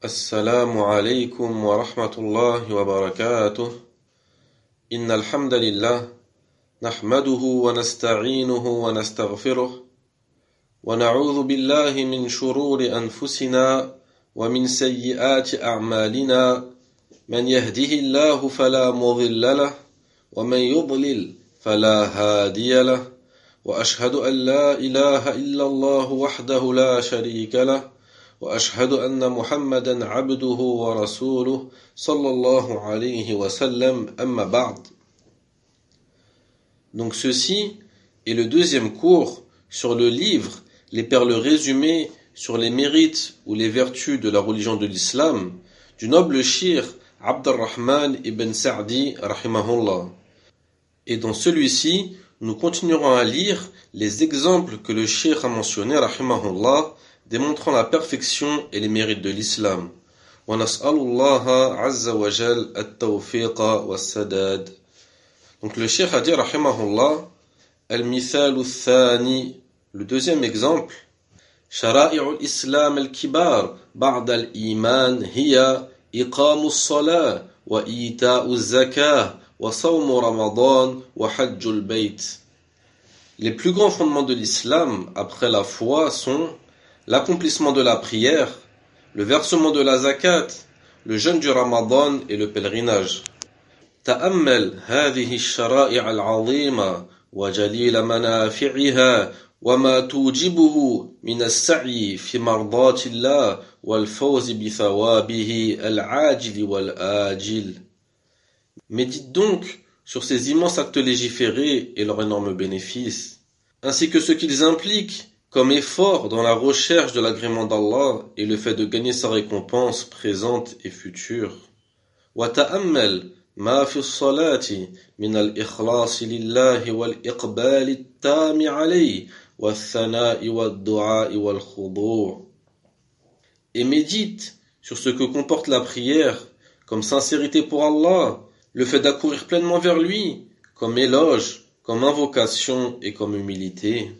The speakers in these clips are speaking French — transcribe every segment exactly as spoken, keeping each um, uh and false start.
السلام عليكم ورحمة الله وبركاته. إن الحمد لله نحمده ونستعينه ونستغفره ونعوذ بالله من شرور أنفسنا ومن سيئات أعمالنا من يهده الله فلا مضل له ومن يضلل فلا هادي له وأشهد أن لا إله إلا الله وحده لا شريك له وأشهد أن محمدا عبده ورسوله صلى الله عليه وسلم أما بعد. Donc ceci est le deuxième cours sur le livre Les perles résumées sur les mérites ou les vertus de la religion de l'islam du noble shir Abdurrahman ibn Sa'di rahimahullah. Et dans celui-ci, nous continuerons à lire les exemples que le shir a mentionnés rahimahullah démontrant la perfection et les mérites de l'islam. Wa nas'alullaha azza wa jal at-tawfiqa was-sadad. Donc le cheikh a dit rahimahullah al-mithal al-thani, le deuxième exemple, shara'i' al-islam al-kibar ba'da al-iman hiya iqamu as-salah wa ita'u az-zakah wa sawm ramadan wa hajj al-bayt. Les plus grands fondements de l'islam après la foi sont l'accomplissement de la prière, le versement de la zakat, le jeûne du ramadan et le pèlerinage. تأمل هذه الشرائع العظيمة وجليل منافعها وما توجبه من السعي في مرضاة الله والفوز بثوابه العاجل والآجل. Médite donc sur ces immenses actes légiférés et leurs énormes bénéfices, ainsi que ce qu'ils impliquent comme effort dans la recherche de l'agrément d'Allah et le fait de gagner sa récompense présente et future. وتأمل ما في الصلاة من الإخلاص لله والإقبال التام عليه والثناء والدعاء والخضوع. Et médite sur ce que comporte la prière comme sincérité pour Allah, le fait d'accourir pleinement vers lui, comme éloge, comme invocation et comme humilité.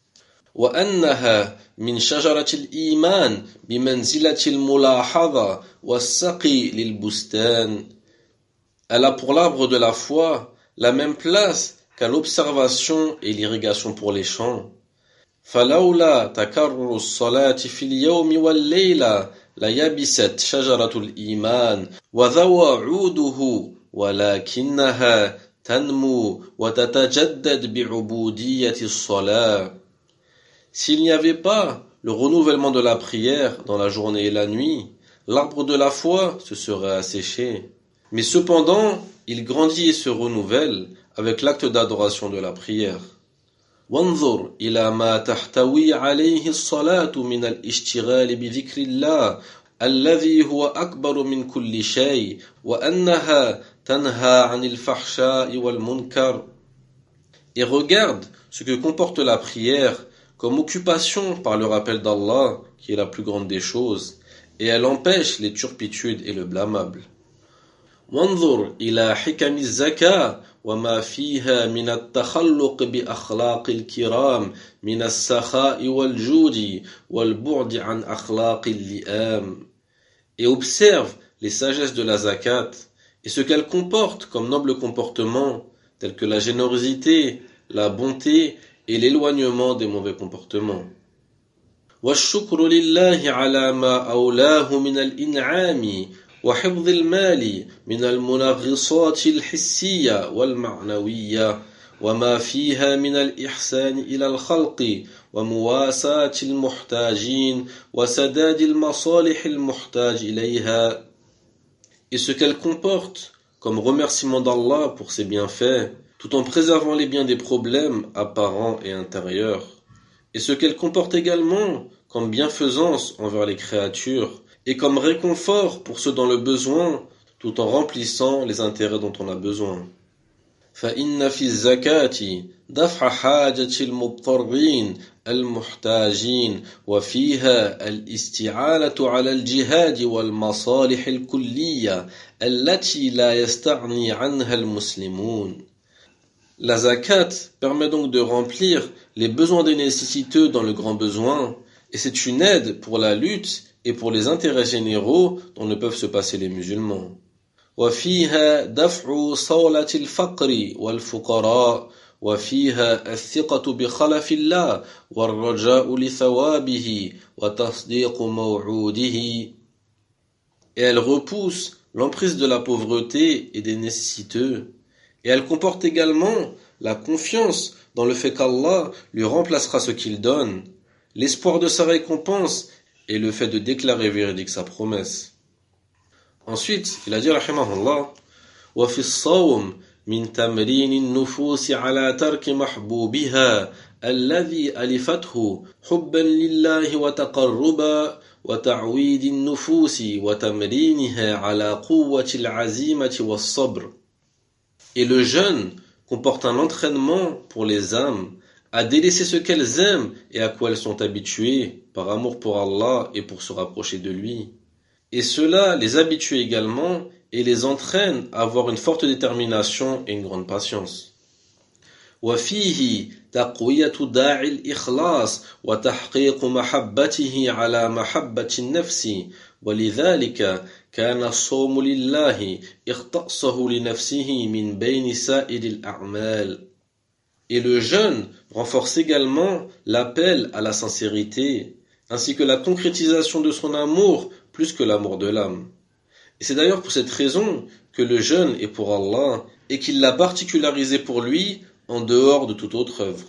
وأنها من شجرة الإيمان بمنزلة الملاحظة والسقي للبستان. Elle a pour l'arbre de la foi la même place qu'à l'observation et l'irrigation pour les champs. فلولا تكرر الصلاة في اليوم والليلة ليبست شجرة الإيمان وذوى عوده ولكنها تنمو وتتجدد بعبودية الصلاة. S'il n'y avait pas le renouvellement de la prière dans la journée et la nuit, l'arbre de la foi se serait asséché. Mais cependant, il grandit et se renouvelle avec l'acte d'adoration de la prière. وانظر إلى ما تحتوي عليه الصلاة من الاشتغال بذكر الله الذي هو أكبر من كل شيء وأنها تنهى عن الفحشاء والمنكر. Et regarde ce que comporte la prière comme occupation par le rappel d'Allah, qui est la plus grande des choses, et elle empêche les turpitudes et le blâmable. وانظر إلى حكم الزكاة وما فيها من التخلق بأخلاق الكرام من السخاء والجود والبعد عن أخلاق اللئام. Et observe les sagesses de la zakat et ce qu'elle comporte comme noble comportement, tels que la générosité, la bonté et l'éloignement des mauvais comportements. والشكر لله على ما أولاه من الإنعام وحفظ المال من المنغصات الحسية والمعنوية وما فيها من الإحسان إلى الخلق ومواساة المحتاجين وسداد المصالح المحتاج إليها. Et ce qu'elle comporte comme remerciement d'Allah pour ses bienfaits, tout en préservant les biens des problèmes apparents et intérieurs, et ce qu'elle comporte également comme bienfaisance envers les créatures, et comme réconfort pour ceux dans le besoin, tout en remplissant les intérêts dont on a besoin. فإن في الزكاة دفع حاجة المضطرين المحتاجين وفيها الاستعانة على الجهاد والمصالح الكلية التي لا يستغني عنها المسلمون. La zakat permet donc de remplir les besoins des nécessiteux dans le grand besoin, et c'est une aide pour la lutte et pour les intérêts généraux dont ne peuvent se passer les musulmans. وفيها دفع صولة الفقر والفقراء وفيها الثقة بخلف الله والرجاء لثوابه وتصديق موعوده. Et elle repousse l'emprise de la pauvreté et des nécessiteux. Et elle comporte également la confiance dans le fait qu'Allah lui remplacera ce qu'il donne, l'espoir de sa récompense et le fait de déclarer véridique sa promesse. Ensuite, il a dit rahimahullah وفي الصوم من تمرين النفوس على ترك محبوبها الذي ألفته حبا لله وتقربا وتعويد النفوس وتمرينها على قوة العزيمة والصبر. Et le jeûne comporte un entraînement pour les âmes à délaisser ce qu'elles aiment et à quoi elles sont habituées par amour pour Allah et pour se rapprocher de lui. Et cela les habitue également et les entraîne à avoir une forte détermination et une grande patience. وفيه تقوية داعي الإخلاص وتحقيق محبته على محبة النفس ولذلك كان الصوم لله اختصه لنفسه من بين سائر الأعمال. Et le jeûne renforce également l'appel à la sincérité ainsi que la concrétisation de son amour plus que l'amour de l'âme. Et c'est d'ailleurs pour cette raison que le jeûne est pour Allah et qu'il l'a particularisé pour lui en dehors de toute autre œuvre.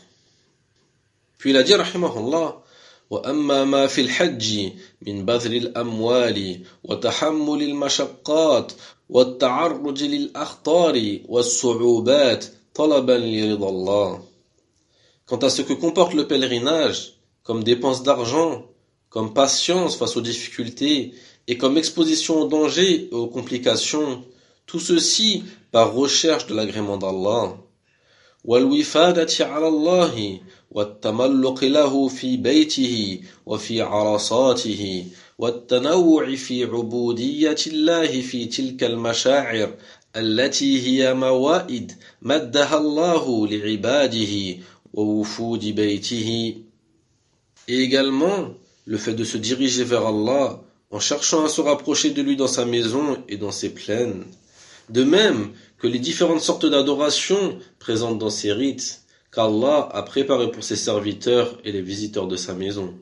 Puis il a dit rahimahullah وأما ما في الحج من بذل الأموال وتحمل المشقات والتعرج للأخطار والصعوبات طلبا لرضا الله. Quant à ce que comporte le pèlerinage, comme dépense d'argent, comme patience face aux difficultés et comme exposition aux dangers et aux complications, tout ceci par recherche de l'agrément d'Allah. والوفادة على الله والتملق له في بيته وفي عرصاته والتنوع في عبودية الله في تلك المشاعر التي هي موائد مدها الله لعباده ووفود بيته. Et également le fait de se diriger vers Allah en cherchant à se rapprocher de lui dans sa maison et dans ses plaines. De même que les différentes sortes d'adoration présentes dans ces rites qu'Allah a préparés pour ses serviteurs et les visiteurs de sa maison.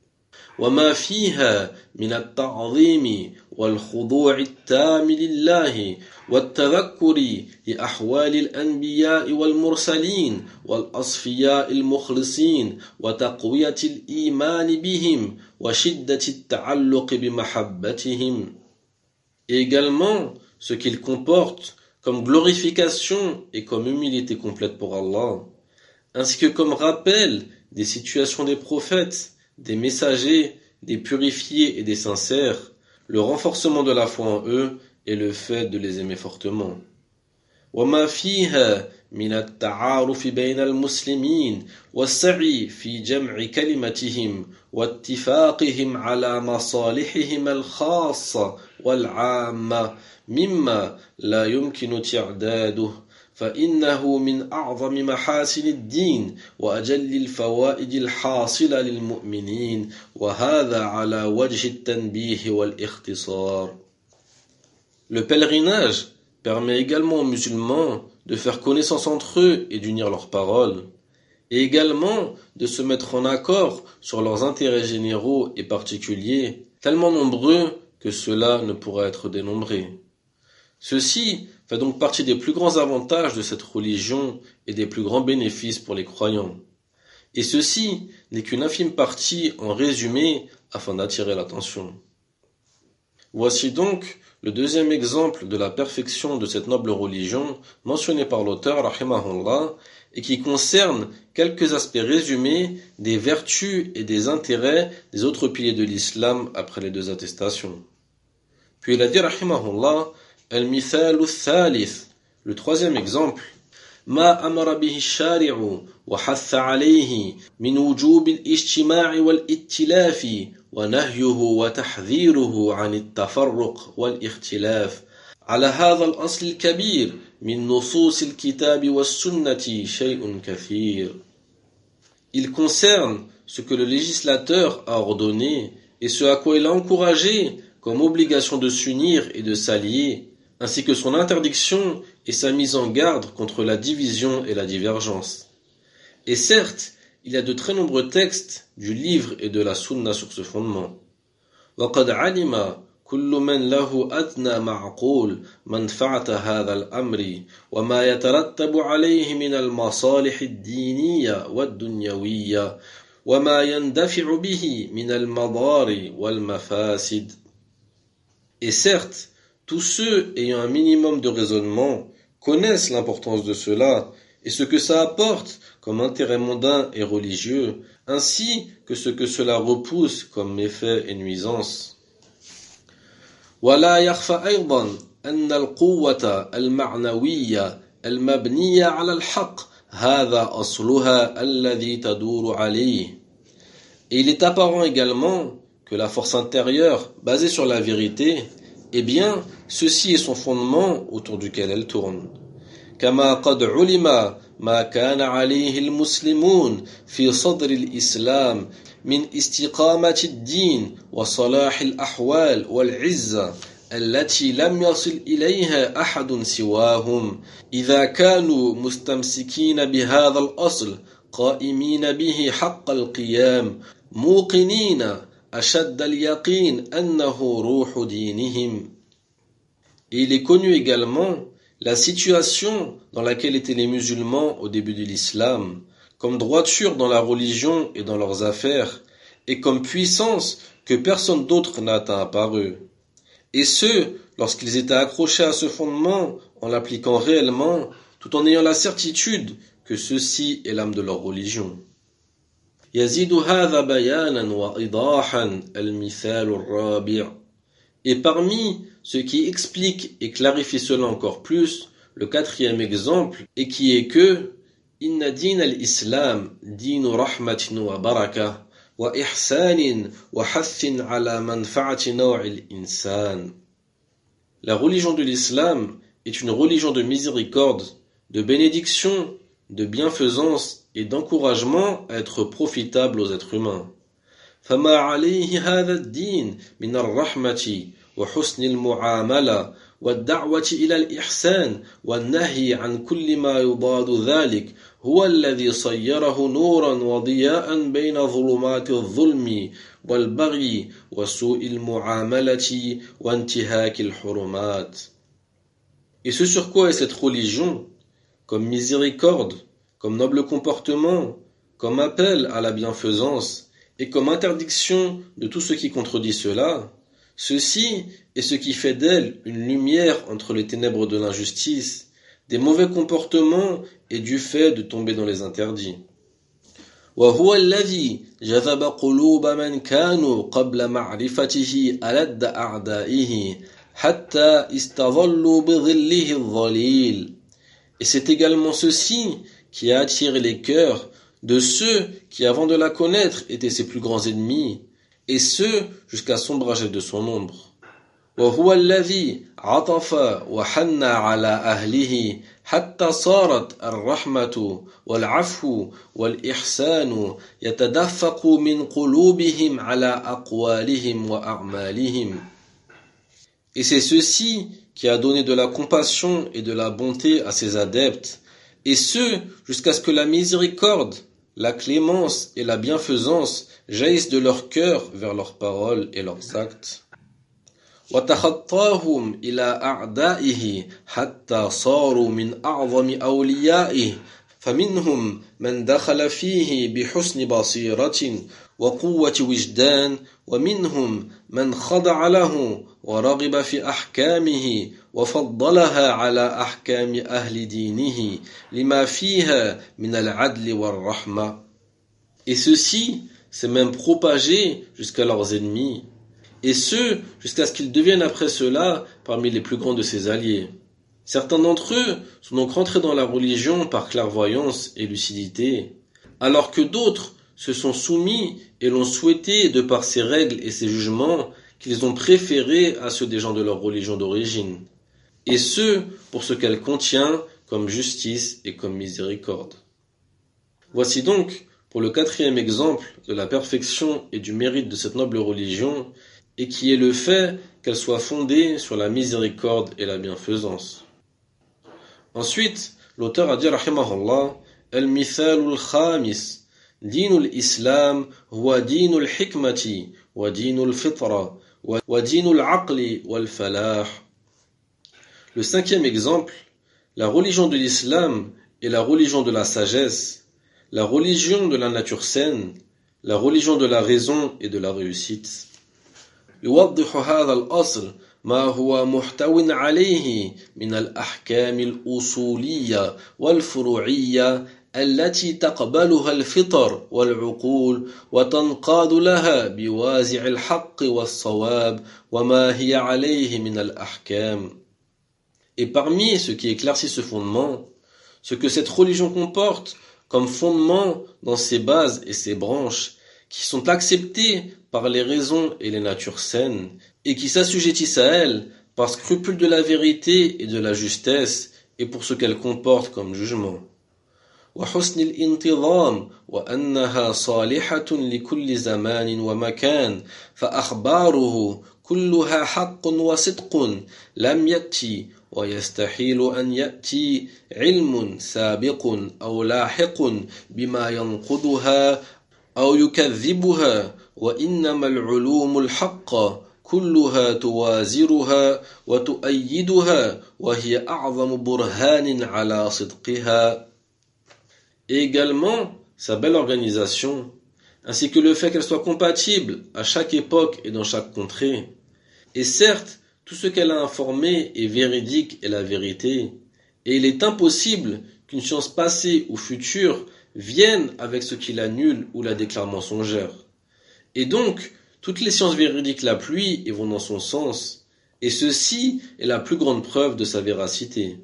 وما فيها من التعظيم والخضوع التام لله والتذكر لأحوال الأنبياء والمرسلين والأصفياء المخلصين وتقوية الإيمان بهم وشدة التعلق بمحبتهم. Et également ce qu'il comporte comme glorification et comme humilité complète pour Allah, ainsi que comme rappel des situations des prophètes, des messagers, des purifiés et des sincères, le renforcement de la foi en eux et le fait de les aimer fortement. وما فيها من التعارف بين المسلمين والسعي في جمع كلمتهم واتفاقهم على مصالحهم الخاصة والعامة مما لا يمكن تعداده فإنه من أعظم محاسن الدين وأجل الفوائد الحاصلة للمؤمنين وهذا على وجه التنبيه والاختصار. Le pèlerinage permet également aux musulmans de faire connaissance entre eux et d'unir leurs paroles, et également de se mettre en accord sur leurs intérêts généraux et particuliers, tellement nombreux que cela ne pourra être dénombré. Ceci fait donc partie des plus grands avantages de cette religion et des plus grands bénéfices pour les croyants. Et ceci n'est qu'une infime partie en résumé afin d'attirer l'attention. Voici donc le deuxième exemple de la perfection de cette noble religion mentionné par l'auteur rahimahullah et qui concerne quelques aspects résumés des vertus et des intérêts des autres piliers de l'islam après les deux attestations. Puis il a dit rahimahullah al-mithal al-thalith, le troisième exemple, ما أمر به الشارع وحث عليه من وجوب الاجتماع والائتلاف ونهيه وتحذيره عن التفرق والاختلاف على هذا الأصل الكبير من نصوص الكتاب والسنة شيء كثير. Il concerne ce que le législateur a ordonné et ce à quoi il a encouragé comme obligation de s'unir et de s'allier, ainsi que son interdiction et sa mise en garde contre la division et la divergence. Et certes, il y a de très nombreux textes du livre et de la sunna sur ce fondement. وَقَدْ عَلِمَ كل من له أدنى معقول منفعة هذا الأمر وما يترتب عليه من المصالح الدينية والدنيوية وما يندفع به من المضار والمفاسد. Et certes, tous ceux ayant un minimum de raisonnement connaissent l'importance de cela et ce que ça apporte comme intérêt mondain et religieux, ainsi que ce que cela repousse comme méfaits et nuisances. ولا يخفى أيضا أن القوة المعنوية المبنية على الحق هذا أصلها الذي تدور عليه. Et il est apparent également que la force intérieure basée sur la vérité, eh bien, ceci est son fondement autour duquel elle tourne. كما قد علم ما كان عليه المسلمون في صدر الإسلام من استقامة الدين وصلاح الأحوال والعزة التي لم يصل إليها أحد سواهم إذا كانوا مستمسكين بهذا الأصل قائمين به حق القيام موقنين أشد اليقين أنه روح دينهم. Et il est connu également la situation dans laquelle étaient les musulmans au début de l'islam, comme droiture dans la religion et dans leurs affaires, et comme puissance que personne d'autre n'a atteint par eux. Et ce, lorsqu'ils étaient accrochés à ce fondement, en l'appliquant réellement, tout en ayant la certitude que ceci est l'âme de leur religion. يزيد هذا بيانا وإيضاحا المثال الرابع. Et parmi ce qui explique et clarifie cela encore plus, le quatrième exemple, et qui est que Inna din al-Islam dinu rahmatin wa baraka wa ihsanin wa hathin ala manfa'ati naw'il insan. La religion de l'islam est une religion de miséricorde, de bénédiction, de bienfaisance et d'encouragement à être profitable aux êtres humains. فما عليه هذا الدين من الرحمة وحسن المعاملة والدعوة إلى الإحسان والنهي عن كل ما يضاد ذلك هو الذي صيره نورا وضياء بين ظلمات الظلم والبغي وسوء المعاملة وانتهاك الحرمات. Et ce sur quoi est cette religion, comme miséricorde, comme noble comportement, comme appel à la bienfaisance et comme interdiction de tout ce qui contredit cela, ceci est ce qui fait d'elle une lumière entre les ténèbres de l'injustice, des mauvais comportements et du fait de tomber dans les interdits. وهو الذي جذب قلوب من كانوا قبل معرفته ألد أعدائه حتى استظلوا بظله الظليل. Et c'est également ceci qui a attiré les cœurs de ceux qui avant de la connaître étaient ses plus grands ennemis, et ceux jusqu'à s'ombrager de son ombre. وهو الذي عطف وحن على أهله حتى صارت الرحمة والعفو والإحسان يتدفق من قلوبهم على أقوالهم وأعمالهم. Et c'est ceci qui a donné de la compassion et de la bonté à ses adeptes, et ce jusqu'à ce que la miséricorde, la clémence et la bienfaisance jaillissent de leur cœur vers leurs paroles et leurs actes. وتخطاهم إلى أعدائه حتى صاروا من أعظم أوليائه فمنهم من دخل فيه بحسن بصيرة وقوة وجدان ومنهم من خضع له ورغب في أحكامه وفضلها على أحكام أهل دينه لما فيها من العدل والرحمة. Et ceci s'est même propagé jusqu'à leurs ennemis, et ce, jusqu'à ce qu'ils deviennent après cela parmi les plus grands de ses alliés. Certains d'entre eux sont donc rentrés dans la religion par clairvoyance et lucidité, alors que d'autres se sont soumis et l'ont souhaité de par ses règles et ses jugements qu'ils ont préférés à ceux des gens de leur religion d'origine, et ce, pour ce qu'elle contient comme justice et comme miséricorde. Voici donc pour le quatrième exemple de la perfection et du mérite de cette noble religion, et qui est le fait qu'elle soit fondée sur la miséricorde et la bienfaisance. Ensuite, l'auteur a dit rahimahullah, al-mithalul khamis, dinul islam huwa dinul hikmati wa dinul fitra wa dinul aqli wal falah. Le cinquième exemple, la religion de l'islam est la religion de la sagesse, la religion de la nature saine, la religion de la raison et de la réussite. يوضح هذا الأصل ما هو محتو عليه من الأحكام الأصولية والفروعية التي تقبلها الفطر والعقول وتنقاد لها بوازع الحق والصواب وما هي عليه من الأحكام. Et parmi ce qui éclaircit ce fondement, ce que cette religion comporte comme fondement dans ses bases et ses branches, qui sont acceptées par les raisons et les natures saines, et qui s'assujettissent à elles par scrupule de la vérité et de la justesse, et pour ce qu'elles comportent comme jugement. وحسن الانتظام وأنها صالحة لكل زمان ومكان فأخباره كلها حق وصدق لم يأتي ويستحيل أن يأتي علم سابق أو لاحق بما ينقضها أو يكذبها وإنما العلوم الحق كلها توازرها وتؤيدها وهي أعظم برهان على صدقها. Et également sa belle organisation, ainsi que le fait qu'elle soit compatible à chaque époque et dans chaque contrée. Et certes, tout ce qu'elle a informé est véridique et la vérité, et il est impossible qu'une science passée ou future vienne avec ce qui l'annule ou la déclare mensongère. Et donc, toutes les sciences véridiques l'appuient et vont dans son sens, et ceci est la plus grande preuve de sa véracité.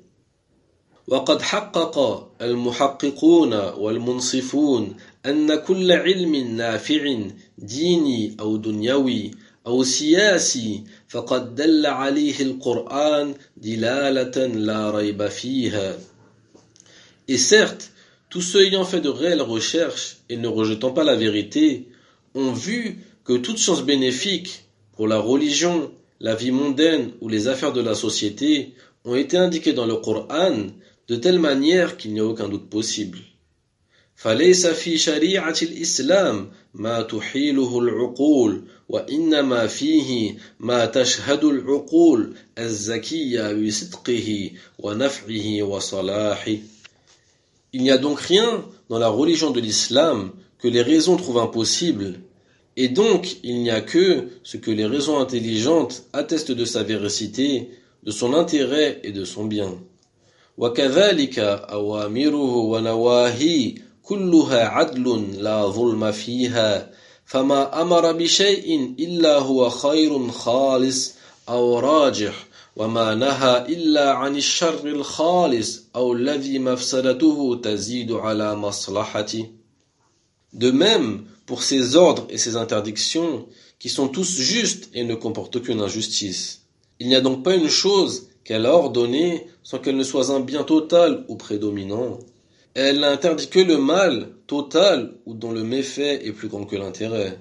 وقد حقق المحققون والمنصفون أن كل علم نافع ديني أو دنيوي أو سياسي فقد دل عليه القرآن دلالة لا ريب فيها. Et certes, tous ceux ayant fait de réelles recherches et ne rejetant pas la vérité ont vu que toute science bénéfique pour la religion, la vie mondaine ou les affaires de la société ont été indiquées dans le Coran de telle manière qu'il n'y a aucun doute possible. فليس في شريعة الإسلام ما تحيله العقول وإنما فيه ما تشهد العقول الزكية بصدقه ونفعه وصلاحه. Il n'y a donc rien dans la religion de l'islam que les raisons trouvent impossible, et donc il n'y a que ce que les raisons intelligentes attestent de sa véracité, de son intérêt et de son bien. وكذلك أوامره ونواهيه كلها عدل لا ظلم فيها فما أمر بشيء إلا هو خير خالص أو راجح وما نهى إلا عن الشر الخالص أو الذي مفسدته تزيد على مصلحته. De même, pour ses ordres et ses interdictions, qui sont tous justes et ne comportent aucune injustice. Il n'y a donc pas une chose qu'elle a ordonnée sans qu'elle ne soit un bien total ou prédominant. Elle n'interdit que le mal total ou dont le méfait est plus grand que l'intérêt.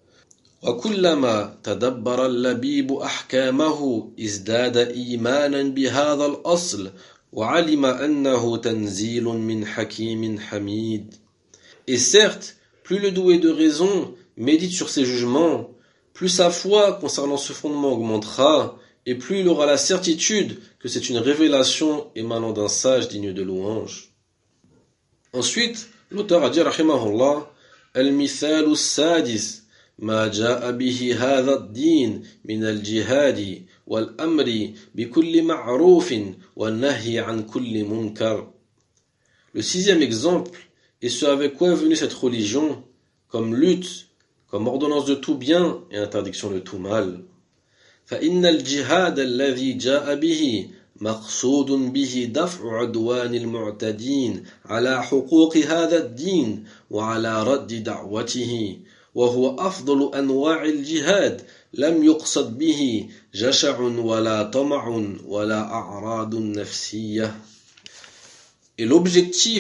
وكلما تدبر اللبيب أحكامه ازداد إيمانا بهذا الأصل وعلم أنه تنزيل من حكيم حميد. Et certes, plus le doué de raison médite sur ses jugements, plus sa foi concernant ce fondement augmentera, et plus il aura la certitude que c'est une révélation émanant d'un sage digne de louange. Ensuite, l'auteur a dit rahimahullah, al-mithalu sadis ما جاء به هذا الدين من الجهاد والأمر بكل معروف والنهي عن كل منكر. Le sixième exemple est ce avec quoi est venue cette religion, comme lutte, comme ordonnance de tout bien et interdiction de tout mal. فإن الجهاد الذي جاء به مقصود به دفع عدوان المعتدين على حقوق هذا الدين وعلى رد دعوته وهو أفضل أنواع الجهاد لم يقصد به جشع ولا طمع ولا أعراض نفسية. Et l'objectif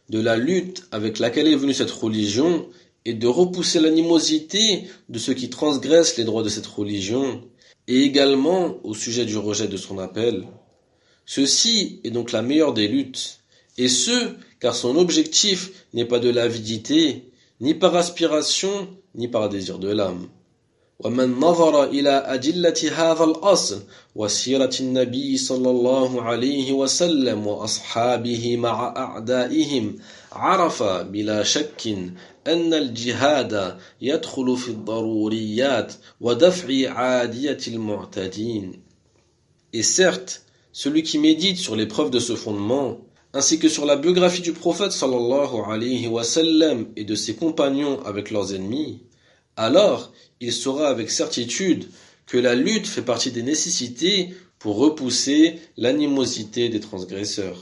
de la lutte avec laquelle est venue cette religion et de repousser l'animosité de ceux qui transgressent les droits de cette religion, et également au sujet du rejet de son appel. Ceci est donc la meilleure des luttes, et ce, car son objectif n'est pas de l'avidité, ni par aspiration, ni par désir de l'âme. ومن نظر إلى أدلة هذا الأصل وسيرة النبي صلى الله عليه وسلم وأصحابه مع أعدائهم عرف بلا شك أن الجهاد يدخل في الضروريات ودفع عادية المعتدين. Et certes, celui qui médite sur les preuves de ce fondement, ainsi que sur la biographie du prophète sallallahu alayhi wa sallam et de ses compagnons avec leurs ennemis, alors il saura avec certitude que la lutte fait partie des nécessités pour repousser l'animosité des transgresseurs.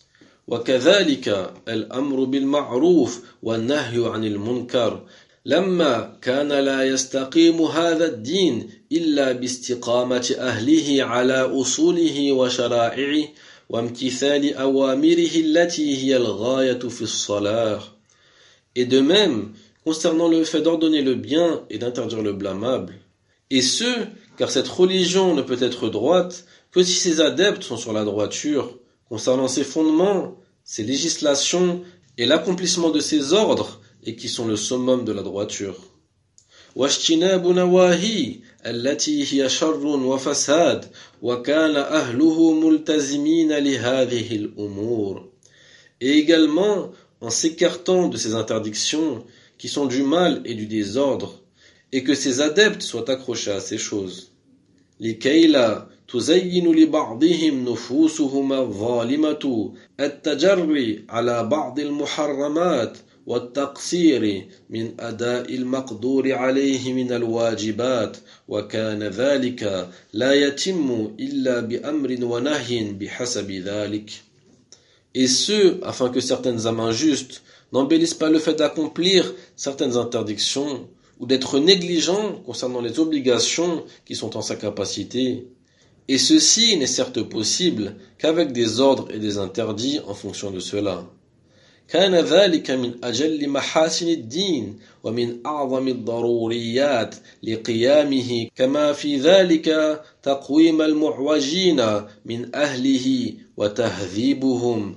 وكذلك الأمر بالمعروف والنهي عن المنكر لما كان لا يستقيم هذا الدين إلا باستقامة أهله على أصوله وشرائعه وامتثال أوامره التي هي الغاية في الصلاح. Et de même, concernant le fait d'ordonner le bien et d'interdire le blâmable, et ce, car cette religion ne peut être droite que si ses adeptes sont sur la droiture, concernant ses fondements, ses législations et l'accomplissement de ses ordres, et qui sont le summum de la droiture. واجتناب نواهي التي هي شر وفساد وكان أهله ملتزمين لهذه الأمور. Et également en s'écartant de ces interdictions qui sont du mal et du désordre, et que ses adeptes soient accrochés à ces choses. لكي لا تزين لبعضهم نفوسهم الظالمة التجري على بعض المحرمات والتقصير من أداء المقدور عليه من الواجبات وكان ذلك لا يتم إلا بأمر ونهي بحسب ذلك. Et ce, afin que certaines âmes injustes n'embellissent pas le fait d'accomplir certaines interdictions ou d'être négligents concernant les obligations qui sont en sa capacité. Et ceci n'est certes possible qu'avec des ordres et des interdits en fonction de cela. كان ذلك من أجل محاسن الدين ومن أعظم الضروريات لقيامه كما في ذلك تقويم المعوجين من أهله وتهذيبهم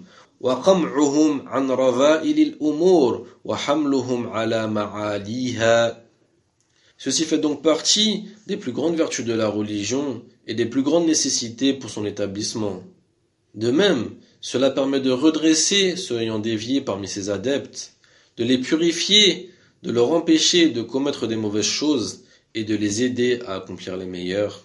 وقمعهم عن رذائل الأمور وحملهم على معاليها. Ceci fait donc partie des plus grandes vertus de la religion et des plus grandes nécessités pour son établissement. De même, cela permet de redresser ceux ayant dévié parmi ses adeptes, de les purifier, de leur empêcher de commettre des mauvaises choses et de les aider à accomplir les meilleures.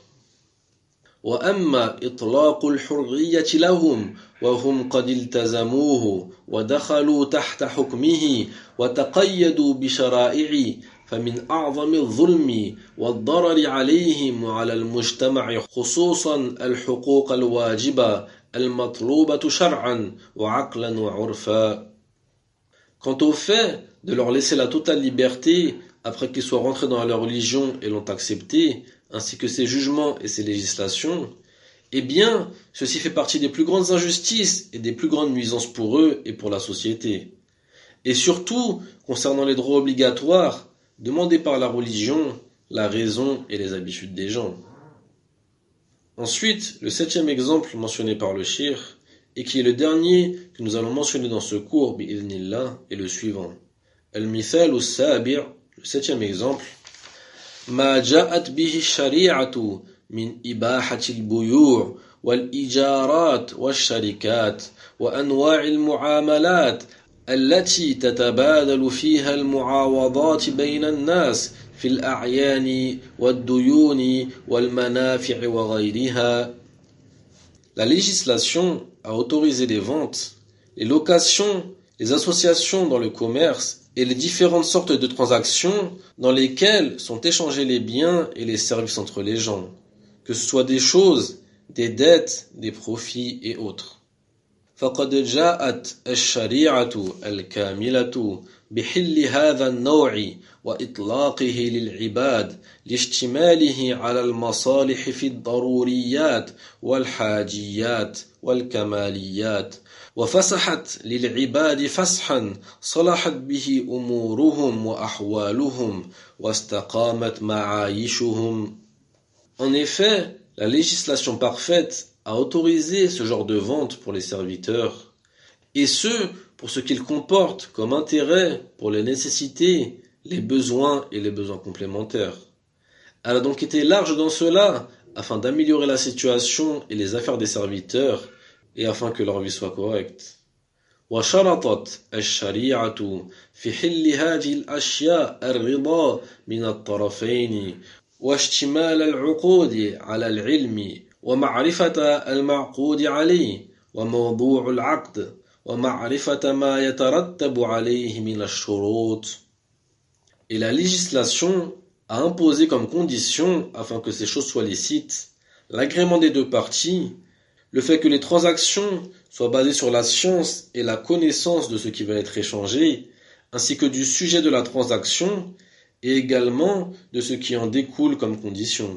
وأما إطلاق الحرية لهم وهم قد التزموه ودخلوا تحت حكمه وتقيدوا بشرائعه فمن أعظم الظلم والضرر عليهم وعلى المجتمع خصوصا الحقوق الواجبة المطلوبة شرعا وعقلا وعرفا. Quant au fait de leur laisser la totale liberté après qu'ils soient rentrés dans leur religion et l'ont accepté, ainsi que ses jugements et ses législations, eh bien, ceci fait partie des plus grandes injustices et des plus grandes nuisances pour eux et pour la société. Et surtout, concernant les droits obligatoires, demandés par la religion, la raison et les habitudes des gens. Ensuite, le septième exemple mentionné par le cheikh, et qui est le dernier que nous allons mentionner dans ce cours, bi'idhnillah, est le suivant. Al-Mithal al-Sabi', le septième exemple, ما جاءت به الشريعة من إباحة البيوع والإيجارات والشركات وأنواع المعاملات التي تتبادل فيها المعاوضات بين الناس في الأعيان والديون والمنافع وغيرها. La législation a autorisé les ventes, les locations, les associations dans le commerce et les différentes sortes de transactions dans lesquelles sont échangés les biens et les services entre les gens, que ce soit des choses, des dettes, des profits et autres. فقد جاءت الشريعة الكاملة بحل هذا النوع وإطلاقه للعباد لاشتماله على المصالح في الضروريات والحاجيات والكماليات وفسحت للعباد فسحا صلحت به أمورهم وأحوالهم واستقامت معايشهم. En effet, la législation parfaite a autorisé ce genre de vente pour les serviteurs, et ce, pour ce qu'il comporte comme intérêt pour les nécessités, les besoins et les besoins complémentaires. Elle a donc été large dans cela, afin d'améliorer la situation et les affaires des serviteurs, et afin que leur vie soit correcte. وشرطت الشريعة في حل هذه الأشياء الرضا من الطرفين واشتمال العقود على العلم ومعرفة المعقود عليه وموضوع العقد ومعرفة ما يترتب عليه من الشروط. Et la législation a imposé comme condition, afin que ces choses soient licites, l'agrément des deux parties, le fait que les transactions soient basées sur la science et la connaissance de ce qui va être échangé, ainsi que du sujet de la transaction, et également de ce qui en découle comme condition.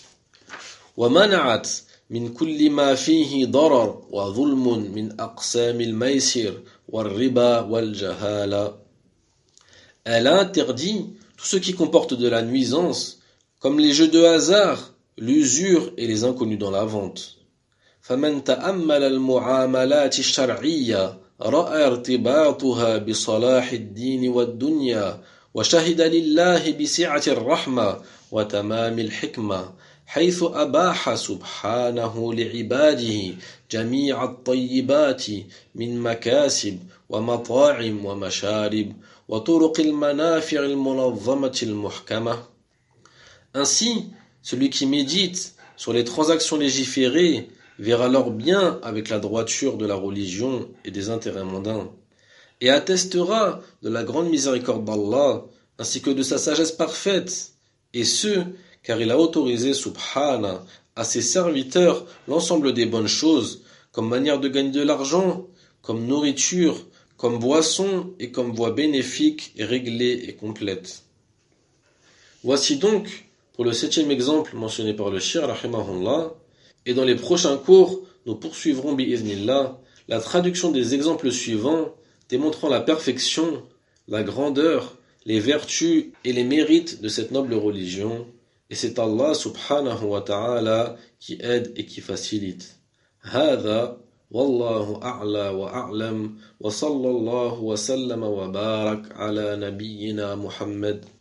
ومنعت من كل ما فيه ضرر وظلم من أقسام الميسر والربا والجهالة. Elle a interdit tout ce qui comporte de la nuisance, comme les jeux de hasard, l'usure et les inconnus dans la vente. فمن تأمل المعاملات الشرعية رأى ارتباطها بصلاح الدين والدنيا وشهد لله بسعة الرحمة وتمام الحكمة حيث أباح سبحانه لعباده جميع الطيبات من مكاسب ومطاعم ومشارب وطرق المنافع المنظمة المحكمة. Ainsi, celui qui médite sur les transactions légiférées verra leur bien avec la droiture de la religion et des intérêts mondains, et attestera de la grande miséricorde d'Allah, ainsi que de sa sagesse parfaite, et ce, car il a autorisé, subhana, à ses serviteurs l'ensemble des bonnes choses, comme manière de gagner de l'argent, comme nourriture, comme boisson, et comme voie bénéfique, et réglée et complète. Voici donc, pour le septième exemple mentionné par le Cheikh, rahimahullah, et dans les prochains cours, nous poursuivrons bi'idhnillah la traduction des exemples suivants démontrant la perfection, la grandeur, les vertus et les mérites de cette noble religion. Et c'est Allah subhanahu wa ta'ala qui aide et qui facilite. هذا والله أعلى وأعلم وصلى الله وسلم وبارك على نبينا محمد